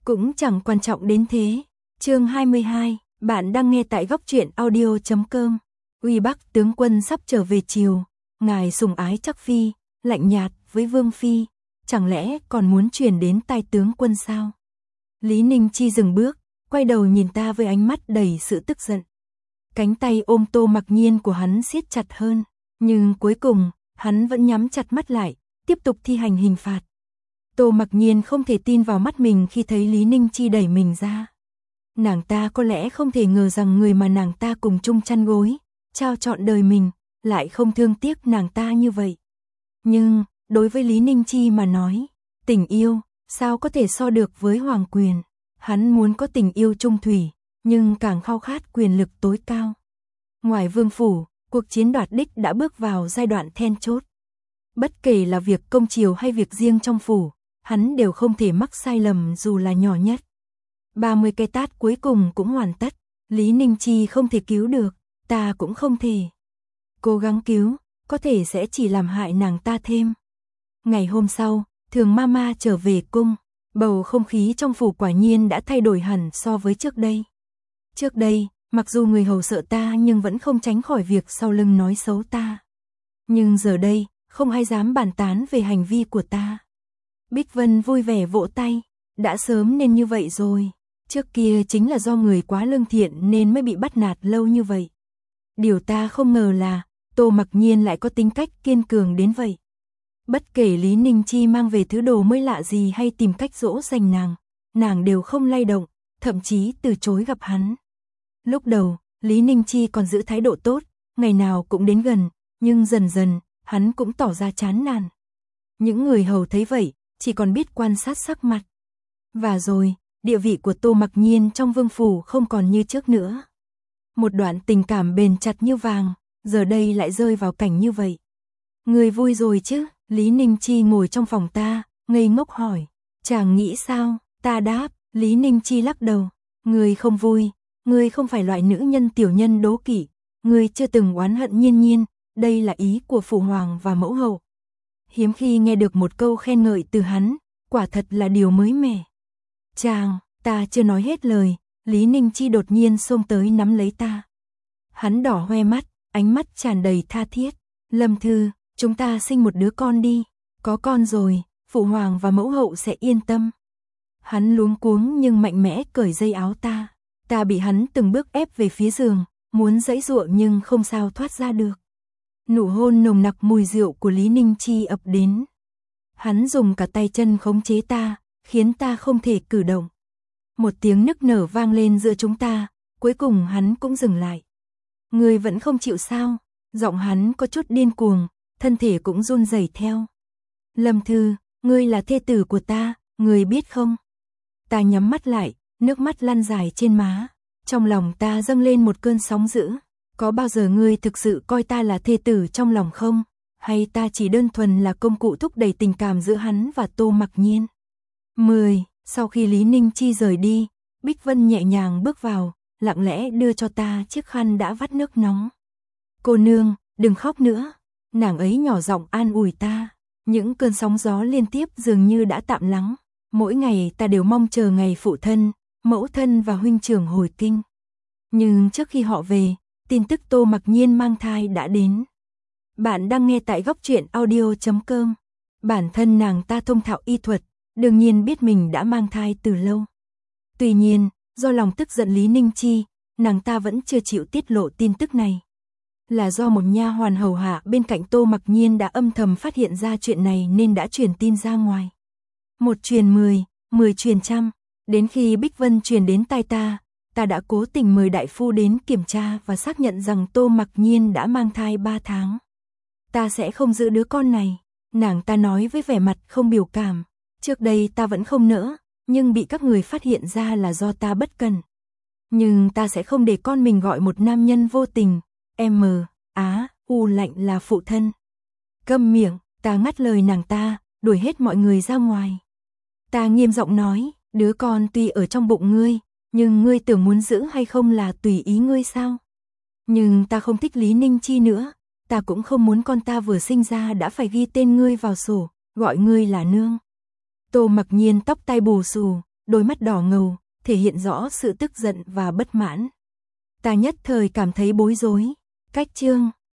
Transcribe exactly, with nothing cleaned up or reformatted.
cũng chẳng quan trọng đến thế. Chương hai mươi hai, bạn đang nghe tại góc truyện audio chấm com. Uy Bắc tướng quân sắp trở về triều, ngài sủng ái Trắc phi, lạnh nhạt với Vương phi, chẳng lẽ còn muốn truyền đến tai tướng quân sao? Lý Ninh Chi dừng bước, quay đầu nhìn ta với ánh mắt đầy sự tức giận. Cánh tay ôm Tô Mặc Nhiên của hắn siết chặt hơn, nhưng cuối cùng, hắn vẫn nhắm chặt mắt lại, tiếp tục thi hành hình phạt. Tô Mặc Nhiên không thể tin vào mắt mình khi thấy Lý Ninh Chi đẩy mình ra. Nàng ta có lẽ không thể ngờ rằng người mà nàng ta cùng chung chăn gối, trao trọn đời mình, lại không thương tiếc nàng ta như vậy. Nhưng, đối với Lý Ninh Chi mà nói, tình yêu, sao có thể so được với hoàng quyền. Hắn muốn có tình yêu chung thủy, nhưng càng khao khát quyền lực tối cao. Ngoài vương phủ, cuộc chiến đoạt đích đã bước vào giai đoạn then chốt. Bất kể là việc công triều hay việc riêng trong phủ, hắn đều không thể mắc sai lầm dù là nhỏ nhất. ba mươi cái tát cuối cùng cũng hoàn tất, Lý Ninh Chi không thể cứu được, ta cũng không thể. Cố gắng cứu, có thể sẽ chỉ làm hại nàng ta thêm. Ngày hôm sau, Thường Mama trở về cung, bầu không khí trong phủ quả nhiên đã thay đổi hẳn so với trước đây. Trước đây, mặc dù người hầu sợ ta nhưng vẫn không tránh khỏi việc sau lưng nói xấu ta. Nhưng giờ đây, không ai dám bàn tán về hành vi của ta. Bích Vân vui vẻ vỗ tay, đã sớm nên như vậy rồi. Trước kia chính là do người quá lương thiện nên mới bị bắt nạt lâu như vậy. Điều ta không ngờ là, Tô Mặc Nhiên lại có tính cách kiên cường đến vậy. Bất kể Lý Ninh Chi mang về thứ đồ mới lạ gì hay tìm cách dỗ dành nàng, nàng đều không lay động, thậm chí từ chối gặp hắn. Lúc đầu, Lý Ninh Chi còn giữ thái độ tốt, ngày nào cũng đến gần, nhưng dần dần, hắn cũng tỏ ra chán nản. Những người hầu thấy vậy, chỉ còn biết quan sát sắc mặt. Và rồi, địa vị của Tô Mặc Nhiên trong vương phủ không còn như trước nữa. Một đoạn tình cảm bền chặt như vàng, giờ đây lại rơi vào cảnh như vậy. Người vui rồi chứ? Lý Ninh Chi ngồi trong phòng ta, ngây ngốc hỏi. Chàng nghĩ sao? Ta đáp. Lý Ninh Chi lắc đầu. Người không vui, người không phải loại nữ nhân tiểu nhân đố kỵ, người chưa từng oán hận Nhiên Nhiên, đây là ý của phụ hoàng và mẫu hậu. Hiếm khi nghe được một câu khen ngợi từ hắn, quả thật là điều mới mẻ. Chàng, ta chưa nói hết lời, Lý Ninh Chi đột nhiên xông tới nắm lấy ta. Hắn đỏ hoe mắt, ánh mắt tràn đầy tha thiết. Lâm Thư, chúng ta sinh một đứa con đi, có con rồi, phụ hoàng và mẫu hậu sẽ yên tâm. Hắn luống cuống nhưng mạnh mẽ cởi dây áo ta. Ta bị hắn từng bước ép về phía giường, muốn giãy giụa nhưng không sao thoát ra được. Nụ hôn nồng nặc mùi rượu của Lý Ninh Chi ập đến. Hắn dùng cả tay chân khống chế ta, khiến ta không thể cử động. Một tiếng nức nở vang lên giữa chúng ta, cuối cùng hắn cũng dừng lại. Người vẫn không chịu sao? Giọng hắn có chút điên cuồng, thân thể cũng run rẩy theo. Lâm Thư, ngươi là thê tử của ta, ngươi biết không? Ta nhắm mắt lại, nước mắt lăn dài trên má. Trong lòng ta dâng lên một cơn sóng dữ. Có bao giờ ngươi thực sự coi ta là thê tử trong lòng không? Hay ta chỉ đơn thuần là công cụ thúc đẩy tình cảm giữa hắn và Tô Mặc Nhiên? mười. Sau khi Lý Ninh Chi rời đi, Bích Vân nhẹ nhàng bước vào, lặng lẽ đưa cho ta chiếc khăn đã vắt nước nóng. Cô nương, đừng khóc nữa. Nàng ấy nhỏ giọng an ủi ta. Những cơn sóng gió liên tiếp dường như đã tạm lắng. Mỗi ngày ta đều mong chờ ngày phụ thân, mẫu thân và huynh trưởng hồi kinh. Nhưng trước khi họ về, tin tức Tô Mặc Nhiên mang thai đã đến. Bạn đang nghe tại góc truyện audio chấm com. Bản thân nàng ta thông thạo y thuật, đương nhiên biết mình đã mang thai từ lâu. Tuy nhiên, do lòng tức giận Lý Ninh Chi, nàng ta vẫn chưa chịu tiết lộ tin tức này. Là do một nha hoàn hầu hạ bên cạnh Tô Mặc Nhiên đã âm thầm phát hiện ra chuyện này nên đã truyền tin ra ngoài. Một truyền mười, mười truyền trăm, đến khi Bích Vân truyền đến tai ta, ta đã cố tình mời đại phu đến kiểm tra và xác nhận rằng Tô Mặc Nhiên đã mang thai ba tháng. Ta sẽ không giữ đứa con này, nàng ta nói với vẻ mặt không biểu cảm. Trước đây ta vẫn không nỡ, nhưng bị các người phát hiện ra là do ta bất cẩn. Nhưng ta sẽ không để con mình gọi một nam nhân vô tình, M, Á, U lạnh là phụ thân. Câm miệng, ta ngắt lời nàng ta, đuổi hết mọi người ra ngoài. Ta nghiêm giọng nói, đứa con tuy ở trong bụng ngươi, nhưng ngươi tưởng muốn giữ hay không là tùy ý ngươi sao? Nhưng ta không thích Lý Ninh Chi nữa, ta cũng không muốn con ta vừa sinh ra đã phải ghi tên ngươi vào sổ, gọi ngươi là nương. Tô Mặc Nhiên tóc tai bù xù, đôi mắt đỏ ngầu, thể hiện rõ sự tức giận và bất mãn. Ta nhất thời cảm thấy bối rối. Cách chương